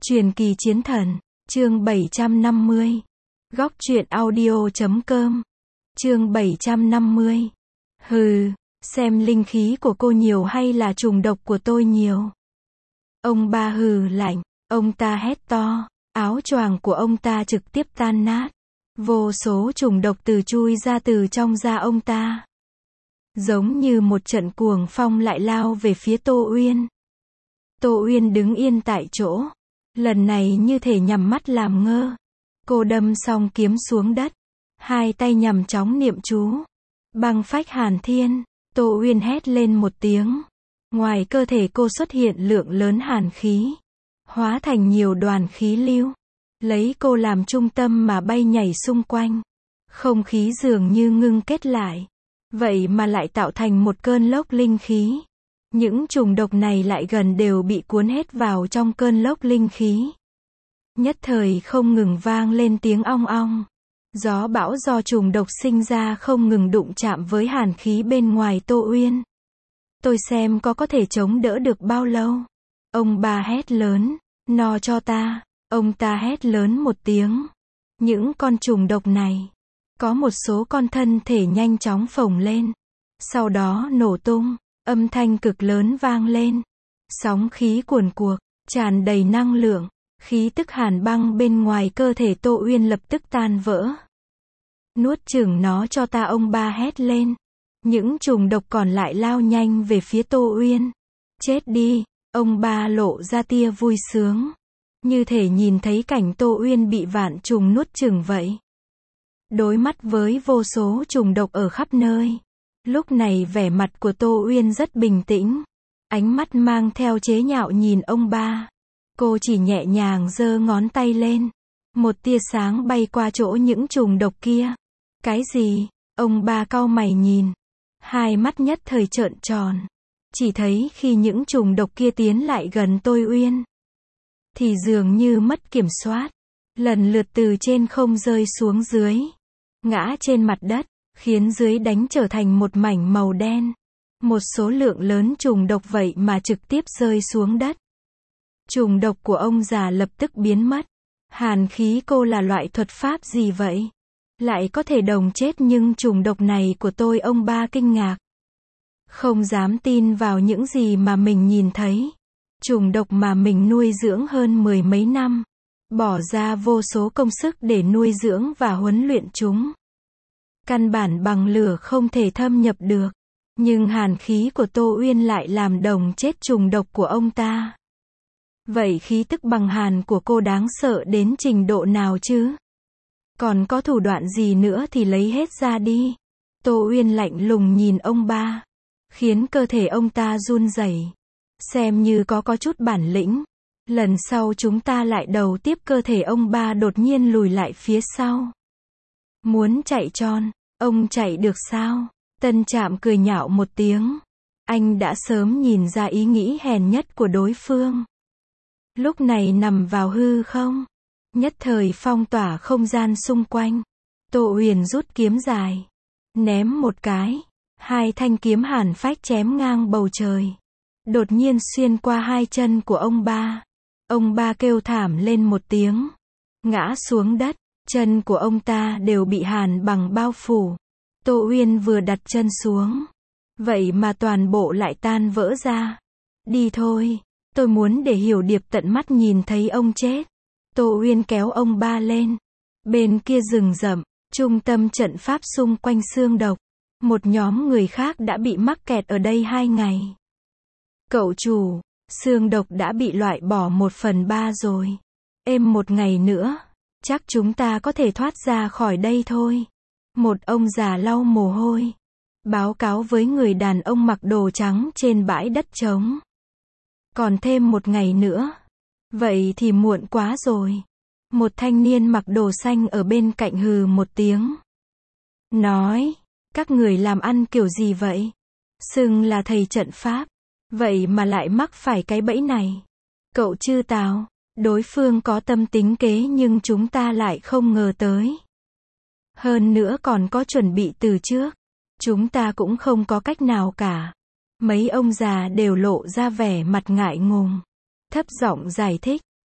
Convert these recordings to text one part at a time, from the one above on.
Truyền kỳ chiến thần, chương 750. Góc truyện audio.com. Chương 750. Hừ, xem linh khí của cô nhiều hay là trùng độc của tôi nhiều. Ông ba hừ lạnh, ông ta hét to, áo choàng của ông ta trực tiếp tan nát. Vô số trùng độc từ chui ra từ trong da ông ta. Giống như một trận cuồng phong lại lao về phía Tô Uyên. Tô Uyên đứng yên tại chỗ. Lần này như thể nhắm mắt làm ngơ. Cô đâm xong kiếm xuống đất. Hai tay nhằm chóng niệm chú. Băng phách hàn thiên. Tô Uyên hét lên một tiếng. Ngoài cơ thể cô xuất hiện lượng lớn hàn khí. Hóa thành nhiều đoàn khí lưu. Lấy cô làm trung tâm mà bay nhảy xung quanh. Không khí dường như ngưng kết lại. Vậy mà lại tạo thành một cơn lốc linh khí. Những trùng độc này lại gần đều bị cuốn hết vào trong cơn lốc linh khí. Nhất thời không ngừng vang lên tiếng ong ong. Gió bão do trùng độc sinh ra không ngừng đụng chạm với hàn khí bên ngoài Tô Uyên. Tôi xem có thể chống đỡ được bao lâu. Ông bà hét lớn, no cho ta. Ông ta hét lớn một tiếng. Những con trùng độc này. Có một số con thân thể nhanh chóng phồng lên. Sau đó nổ tung. Âm thanh cực lớn vang lên. Sóng khí cuồn cuộn, tràn đầy năng lượng. Khí tức hàn băng bên ngoài cơ thể Tô Uyên lập tức tan vỡ. Nuốt chửng nó cho ta, ông ba hét lên. Những trùng độc còn lại lao nhanh về phía Tô Uyên. Chết đi, ông ba lộ ra tia vui sướng. Như thể nhìn thấy cảnh Tô Uyên bị vạn trùng nuốt chửng vậy. Đối mắt với vô số trùng độc ở khắp nơi. Lúc này vẻ mặt của Tô Uyên rất bình tĩnh. Ánh mắt mang theo chế nhạo nhìn ông ba. Cô chỉ nhẹ nhàng giơ ngón tay lên. Một tia sáng bay qua chỗ những trùng độc kia. Cái gì? Ông ba cau mày nhìn. Hai mắt nhất thời trợn tròn. Chỉ thấy khi những trùng độc kia tiến lại gần Tô Uyên. Thì dường như mất kiểm soát. Lần lượt từ trên không rơi xuống dưới. Ngã trên mặt đất. Khiến dưới đánh trở thành một mảnh màu đen. Một số lượng lớn trùng độc vậy mà trực tiếp rơi xuống đất. Trùng độc của ông già lập tức biến mất. Hàn khí cô là loại thuật pháp gì vậy? Lại có thể đồng chết nhưng trùng độc này của tôi, ông ba kinh ngạc. Không dám tin vào những gì mà mình nhìn thấy. Trùng độc mà mình nuôi dưỡng hơn 10 mấy năm. Bỏ ra vô số công sức để nuôi dưỡng và huấn luyện chúng. Căn bản bằng lửa không thể thâm nhập được. Nhưng hàn khí của Tô Uyên lại làm đồng chết trùng độc của ông ta. Vậy khí tức bằng hàn của cô đáng sợ đến trình độ nào chứ? Còn có thủ đoạn gì nữa thì lấy hết ra đi. Tô Uyên lạnh lùng nhìn ông ba. Khiến cơ thể ông ta run rẩy. Xem như có chút bản lĩnh. Lần sau chúng ta lại đầu tiếp. Cơ thể ông ba đột nhiên lùi lại phía sau. Muốn chạy tròn, ông chạy được sao? Tân Trạm cười nhạo một tiếng. Anh đã sớm nhìn ra ý nghĩ hèn nhất của đối phương. Lúc này nằm vào hư không. Nhất thời phong tỏa không gian xung quanh. Tô Uyên rút kiếm dài. Ném một cái. Hai thanh kiếm hàn phách chém ngang bầu trời. Đột nhiên xuyên qua hai chân của ông ba. Ông ba kêu thảm lên một tiếng. Ngã xuống đất. Chân của ông ta đều bị hàn bằng bao phủ. Tô Uyên vừa đặt chân xuống. Vậy mà toàn bộ lại tan vỡ ra. Đi thôi. Tôi muốn để Hiểu Điệp tận mắt nhìn thấy ông chết. Tô Uyên kéo ông ba lên. Bên kia rừng rậm. Trung tâm trận pháp xung quanh xương độc. Một nhóm người khác đã bị mắc kẹt ở đây 2 ngày. Cậu chủ. Xương độc đã bị loại bỏ 1/3 rồi. Êm 1 ngày nữa. Chắc chúng ta có thể thoát ra khỏi đây thôi. Một ông già lau mồ hôi. Báo cáo với người đàn ông mặc đồ trắng trên bãi đất trống. Còn thêm 1 ngày nữa. Vậy thì muộn quá rồi. Một thanh niên mặc đồ xanh ở bên cạnh hừ một tiếng. Nói, các người làm ăn kiểu gì vậy? Xưng là thầy trận pháp. Vậy mà lại mắc phải cái bẫy này. Cậu Chư Tào. Đối phương có tâm tính kế nhưng chúng ta lại không ngờ tới. Hơn nữa còn có chuẩn bị từ trước. Chúng ta cũng không có cách nào cả. Mấy ông già đều lộ ra vẻ mặt ngại ngùng. Thấp giọng giải thích.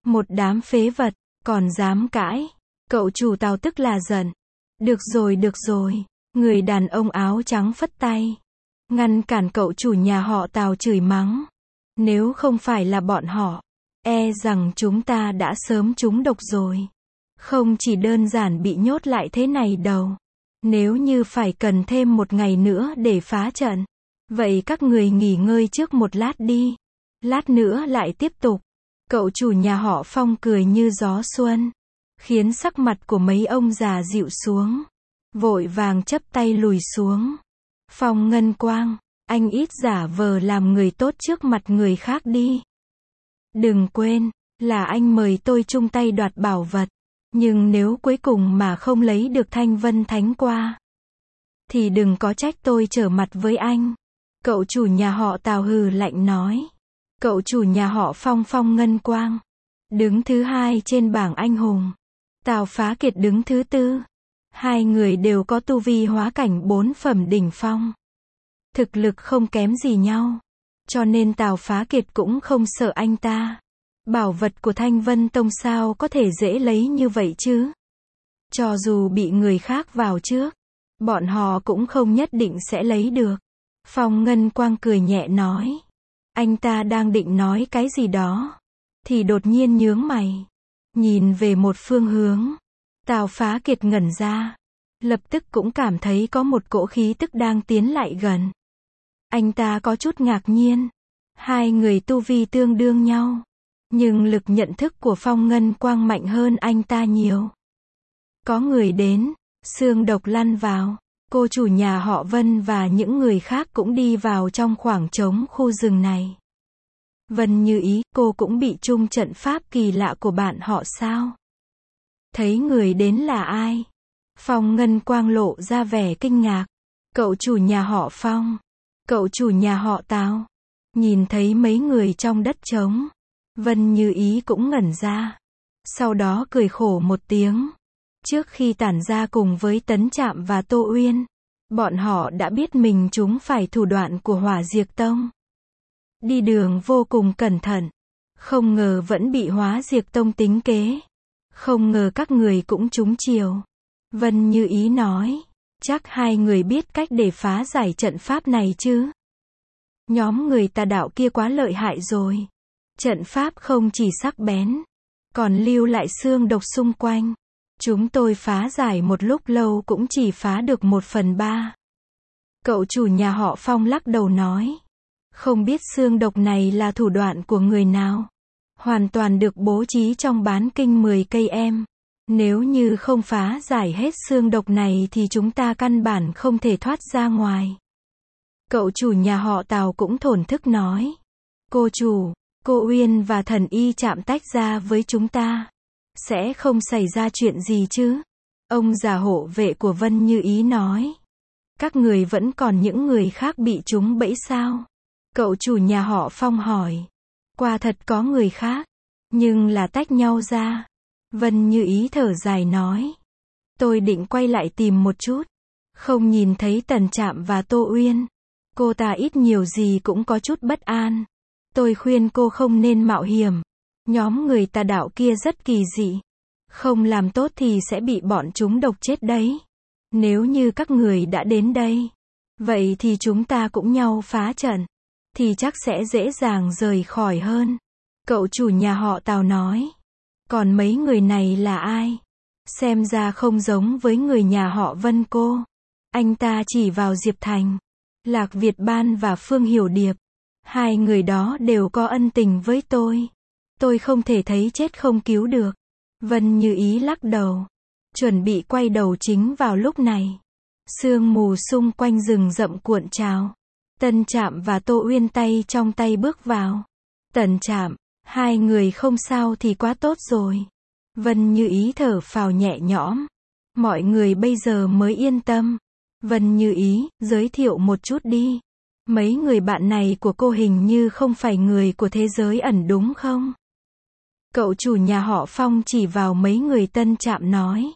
Một đám phế vật, còn dám cãi. Cậu chủ Tào tức là giận. Được rồi. Người đàn ông áo trắng phất tay. Ngăn cản cậu chủ nhà họ Tào chửi mắng. Nếu không phải là bọn họ, e rằng chúng ta đã sớm trúng độc rồi. Không chỉ đơn giản bị nhốt lại thế này đâu. Nếu như phải cần thêm một ngày nữa để phá trận, vậy các người nghỉ ngơi trước một lát đi. Lát nữa lại tiếp tục. Cậu chủ nhà họ Phong cười như gió xuân, khiến sắc mặt của mấy ông già dịu xuống. Vội vàng chắp tay lùi xuống. Phong Ngân Quang, anh ít giả vờ làm người tốt trước mặt người khác đi. Đừng quên, là anh mời tôi chung tay đoạt bảo vật. Nhưng nếu cuối cùng mà không lấy được Thanh Vân Thánh Qua, thì đừng có trách tôi trở mặt với anh. Cậu chủ nhà họ Tào hừ lạnh nói. Cậu chủ nhà họ Phong Phong Ngân Quang đứng thứ 2 trên bảng anh hùng. Tào Phá Kiệt đứng thứ 4. Hai người đều có tu vi hóa cảnh 4 phẩm đỉnh phong. Thực lực không kém gì nhau. Cho nên Tào Phá Kiệt cũng không sợ anh ta. Bảo vật của Thanh Vân Tông sao có thể dễ lấy như vậy chứ? Cho dù bị người khác vào trước, bọn họ cũng không nhất định sẽ lấy được. Phong Ngân Quang cười nhẹ nói. Anh ta đang định nói cái gì đó, thì đột nhiên nhướng mày, nhìn về một phương hướng. Tào Phá Kiệt ngẩn ra, lập tức cũng cảm thấy có một cỗ khí tức đang tiến lại gần. Anh ta có chút ngạc nhiên. Hai người tu vi tương đương nhau, nhưng lực nhận thức của Phong Ngân Quang mạnh hơn anh ta nhiều. Có người đến, xương độc lăn vào. Cô chủ nhà họ Vân và những người khác cũng đi vào trong khoảng trống khu rừng này. Vân Như Ý, cô cũng bị chung trận pháp kỳ lạ của bạn họ sao? Thấy người đến là ai? Phong Ngân Quang lộ ra vẻ kinh ngạc. Cậu chủ nhà họ Phong, cậu chủ nhà họ Tào. Nhìn thấy mấy người trong đất trống, Vân Như Ý cũng ngẩn ra. Sau đó cười khổ một tiếng. Trước khi tản ra cùng với Tấn Trạm và Tô Uyên, bọn họ đã biết mình chúng phải thủ đoạn của Hỏa Diệt Tông. Đi đường vô cùng cẩn thận, không ngờ vẫn bị Hỏa Diệt Tông tính kế. Không ngờ các người cũng trúng chiêu. Vân Như Ý nói, chắc hai người biết cách để phá giải trận pháp này chứ? Nhóm người tà đạo kia quá lợi hại rồi. Trận pháp không chỉ sắc bén, còn lưu lại xương độc xung quanh. Chúng tôi phá giải một lúc lâu cũng chỉ phá được 1/3. Cậu chủ nhà họ Phong lắc đầu nói. Không biết xương độc này là thủ đoạn của người nào. Hoàn toàn được bố trí trong bán kinh 10 cây em. Nếu như không phá giải hết xương độc này thì chúng ta căn bản không thể thoát ra ngoài. Cậu chủ nhà họ Tào cũng thổn thức nói. Cô chủ, cô Uyên và Thần Y Trạm tách ra với chúng ta. Sẽ không xảy ra chuyện gì chứ? Ông già hộ vệ của Vân Như Ý nói. Các người vẫn còn những người khác bị trúng bẫy sao? Cậu chủ nhà họ Phong hỏi. Quả thật có người khác, nhưng là tách nhau ra. Vân Như Ý thở dài nói. Tôi định quay lại tìm một chút. Không nhìn thấy Tần Trạm và Tô Uyên. Cô ta ít nhiều gì cũng có chút bất an. Tôi khuyên cô không nên mạo hiểm. Nhóm người tà đạo kia rất kỳ dị. Không làm tốt thì sẽ bị bọn chúng độc chết đấy. Nếu như các người đã đến đây, vậy thì chúng ta cũng nhau phá trận. Thì chắc sẽ dễ dàng rời khỏi hơn. Cậu chủ nhà họ Tào nói. Còn mấy người này là ai? Xem ra không giống với người nhà họ Vân cô. Anh ta chỉ vào Diệp Thành, Lạc Việt Ban và Phương Hiểu Điệp. Hai người đó đều có ân tình với tôi. Tôi không thể thấy chết không cứu được. Vân Như Ý lắc đầu, chuẩn bị quay đầu. Chính vào lúc này, sương mù xung quanh rừng rậm cuộn trào. Tần Trạm và Tô Uyên tay trong tay bước vào. Tần Trạm, hai người không sao thì quá tốt rồi. Vân Như Ý thở phào nhẹ nhõm. Mọi người bây giờ mới yên tâm. Vân Như Ý, giới thiệu một chút đi. Mấy người bạn này của cô hình như không phải người của thế giới ẩn đúng không? Cậu chủ nhà họ Phong chỉ vào mấy người Tân Trạm nói.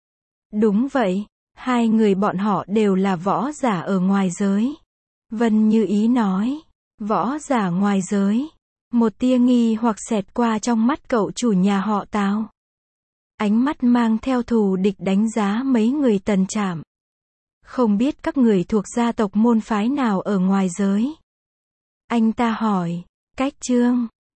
Đúng vậy, hai người bọn họ đều là võ giả ở ngoài giới. Vân Như Ý nói. Võ giả ngoài giới. Một tia nghi hoặc xẹt qua trong mắt cậu chủ nhà họ Tào. Ánh mắt mang theo thù địch đánh giá mấy người Tần Trạm. Không biết các người thuộc gia tộc môn phái nào ở ngoài giới? Anh ta hỏi. Cách Trương.